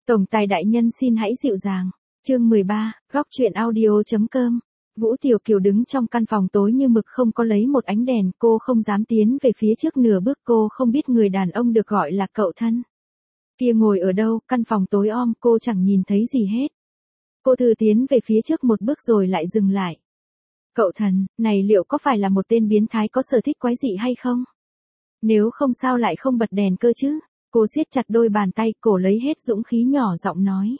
Tổng tài đại nhân xin hãy dịu dàng. Chương 13, góc truyện audio.com. Vũ Tiểu Kiều đứng trong căn phòng tối như mực không có lấy một ánh đèn, cô không dám tiến về phía trước nửa bước, cô không biết người đàn ông được gọi là cậu thân kia ngồi ở đâu, căn phòng tối om, cô chẳng nhìn thấy gì hết. Cô thử tiến về phía trước một bước rồi lại dừng lại. Cậu thần, này liệu có phải là một tên biến thái có sở thích quái dị hay không? Nếu không sao lại không bật đèn cơ chứ? Cô siết chặt đôi bàn tay, cổ lấy hết dũng khí nhỏ giọng nói.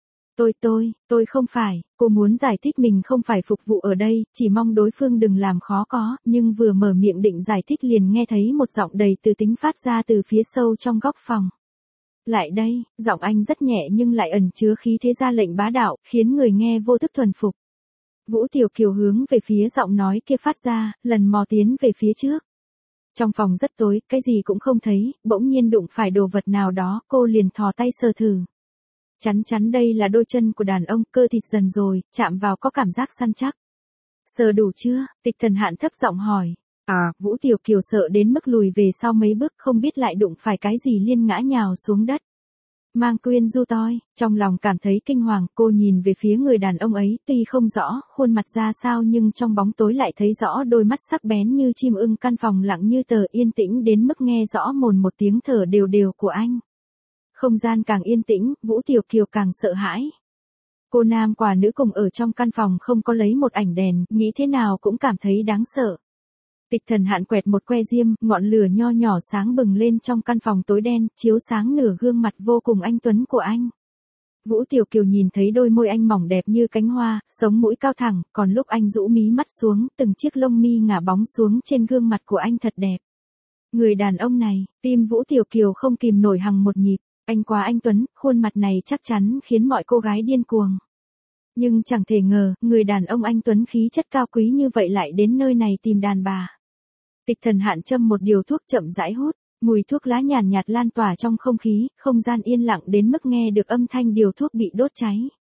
Tôi không phải, cô muốn giải thích mình không phải phục vụ ở đây, chỉ mong đối phương đừng làm khó có, nhưng vừa mở miệng định giải thích liền nghe thấy một giọng đầy từ tính phát ra từ phía sâu trong góc phòng. Lại đây, giọng anh rất nhẹ nhưng lại ẩn chứa khí thế ra lệnh bá đạo, khiến người nghe vô thức thuần phục. Vũ Tiểu Kiều hướng về phía giọng nói kia phát ra, lần mò tiến về phía trước. Trong phòng rất tối, cái gì cũng không thấy, bỗng nhiên đụng phải đồ vật nào đó, cô liền thò tay sờ thử. Chắn đây là đôi chân của đàn ông, cơ thịt dần rồi, chạm vào có cảm giác săn chắc. Sờ đủ chưa? Tịch Thần Hạn thấp giọng hỏi. Vũ Tiểu Kiều sợ đến mức lùi về sau mấy bước, không biết lại đụng phải cái gì liên ngã nhào xuống đất. Mang Quyên du toi, trong lòng cảm thấy kinh hoàng, cô nhìn về phía người đàn ông ấy, tuy không rõ khuôn mặt ra sao nhưng trong bóng tối lại thấy rõ đôi mắt sắc bén như chim ưng, căn phòng lặng như tờ, yên tĩnh đến mức nghe rõ mồn một tiếng thở đều đều của anh. Không gian càng yên tĩnh, Vũ Tiểu Kiều càng sợ hãi. Cô nam quả nữ cùng ở trong căn phòng không có lấy một ảnh đèn, nghĩ thế nào cũng cảm thấy đáng sợ. Tịch Thần Hạn quẹt một que diêm, ngọn lửa nho nhỏ sáng bừng lên trong căn phòng tối đen, chiếu sáng nửa gương mặt vô cùng anh tuấn của anh. Vũ Tiểu Kiều nhìn thấy đôi môi anh mỏng đẹp như cánh hoa, sống mũi cao thẳng, còn lúc anh rũ mí mắt xuống, từng chiếc lông mi ngả bóng xuống trên gương mặt của anh thật đẹp. Người đàn ông này, tim Vũ Tiểu Kiều không kìm nổi hằng một nhịp, anh quá anh tuấn, khuôn mặt này chắc chắn khiến mọi cô gái điên cuồng. Nhưng chẳng thể ngờ, người đàn ông anh tuấn khí chất cao quý như vậy lại đến nơi này tìm đàn bà. Tịch Thần Hạn châm một điều thuốc chậm rãi hút, mùi thuốc lá nhàn nhạt lan tỏa trong không khí, không gian yên lặng đến mức nghe được âm thanh điều thuốc bị đốt cháy.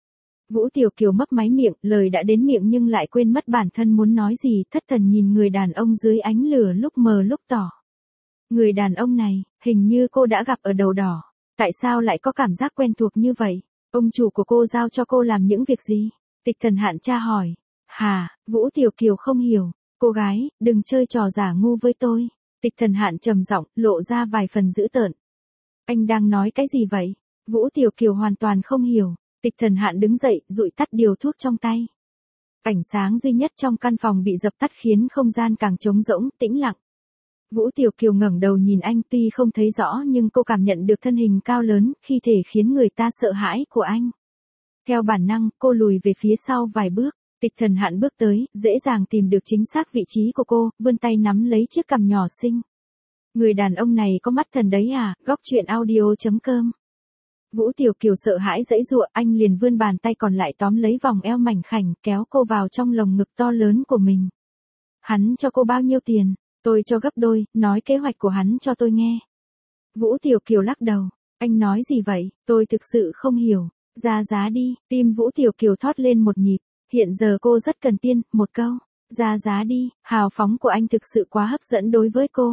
Vũ Tiểu Kiều mấp máy miệng, lời đã đến miệng nhưng lại quên mất bản thân muốn nói gì, thất thần nhìn người đàn ông dưới ánh lửa lúc mờ lúc tỏ. Người đàn ông này, hình như cô đã gặp ở Đầu Đỏ. Tại sao lại có cảm giác quen thuộc như vậy? Ông chủ của cô giao cho cô làm những việc gì? Tịch Thần Hạn tra hỏi. Vũ Tiểu Kiều không hiểu. Cô gái, đừng chơi trò giả ngu với tôi. Tịch Thần Hạn trầm giọng, lộ ra vài phần dữ tợn. Anh đang nói cái gì vậy? Vũ Tiểu Kiều hoàn toàn không hiểu. Tịch Thần Hạn đứng dậy, dụi tắt điều thuốc trong tay. Ánh sáng duy nhất trong căn phòng bị dập tắt khiến không gian càng trống rỗng, tĩnh lặng. Vũ Tiểu Kiều ngẩng đầu nhìn anh, tuy không thấy rõ nhưng cô cảm nhận được thân hình cao lớn, khí thể khiến người ta sợ hãi của anh. Theo bản năng, cô lùi về phía sau vài bước. Tịch Thần Hạn bước tới, dễ dàng tìm được chính xác vị trí của cô, vươn tay nắm lấy chiếc cằm nhỏ xinh. Người đàn ông này có mắt thần đấy à? Góc truyện audio.com. Vũ Tiểu Kiều sợ hãi giãy giụa, anh liền vươn bàn tay còn lại tóm lấy vòng eo mảnh khảnh, kéo cô vào trong lồng ngực to lớn của mình. Hắn cho cô bao nhiêu tiền? Tôi cho gấp đôi, nói kế hoạch của hắn cho tôi nghe. Vũ Tiểu Kiều lắc đầu. Anh nói gì vậy? Tôi thực sự không hiểu. Ra giá đi, tim Vũ Tiểu Kiều thót lên một nhịp. Hiện giờ cô rất cần tiền, một câu. Ra giá đi, hào phóng của anh thực sự quá hấp dẫn đối với cô.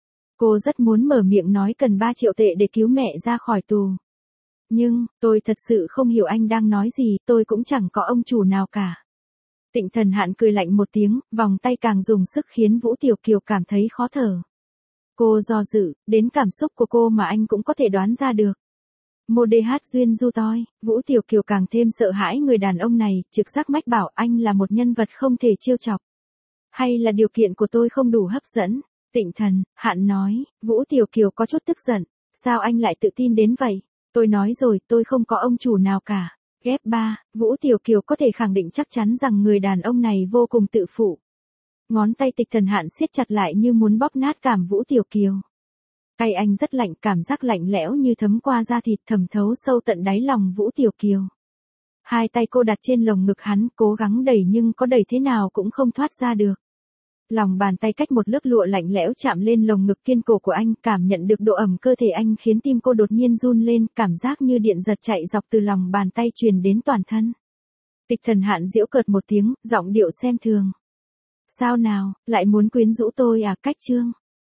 Cô rất muốn mở miệng nói cần 3 triệu tệ để cứu mẹ ra khỏi tù. Nhưng, tôi thật sự không hiểu anh đang nói gì, tôi cũng chẳng có ông chủ nào cả. Tịch Thần Hạn cười lạnh một tiếng, vòng tay càng dùng sức khiến Vũ Tiểu Kiều cảm thấy khó thở. Cô do dự, đến cảm xúc của cô mà anh cũng có thể đoán ra được. Mô đê hát duyên du toi, Vũ Tiểu Kiều càng thêm sợ hãi người đàn ông này, trực giác mách bảo anh là một nhân vật không thể trêu chọc. Hay là điều kiện của tôi không đủ hấp dẫn? Tịch Thần Hạn nói. Vũ Tiểu Kiều có chút tức giận. Sao anh lại tự tin đến vậy? Tôi nói rồi, tôi không có ông chủ nào cả. Ghép 3, Vũ Tiểu Kiều có thể khẳng định chắc chắn rằng người đàn ông này vô cùng tự phụ. Ngón tay Tịch Thần Hạn siết chặt lại như muốn bóp nát cảm Vũ Tiểu Kiều. Tay anh rất lạnh, cảm giác lạnh lẽo như thấm qua da thịt, thẩm thấu sâu tận đáy lòng Vũ Tiểu Kiều. Hai tay cô đặt trên lồng ngực hắn, cố gắng đẩy nhưng có đẩy thế nào cũng không thoát ra được. Lòng bàn tay cách một lớp lụa lạnh lẽo chạm lên lồng ngực kiên cố của anh, cảm nhận được độ ẩm cơ thể anh khiến tim cô đột nhiên run lên, cảm giác như điện giật chạy dọc từ lòng bàn tay truyền đến toàn thân. Tịch Thần Hạn giễu cợt một tiếng, giọng điệu xem thường. Sao nào, lại muốn quyến rũ tôi à? Cách chương.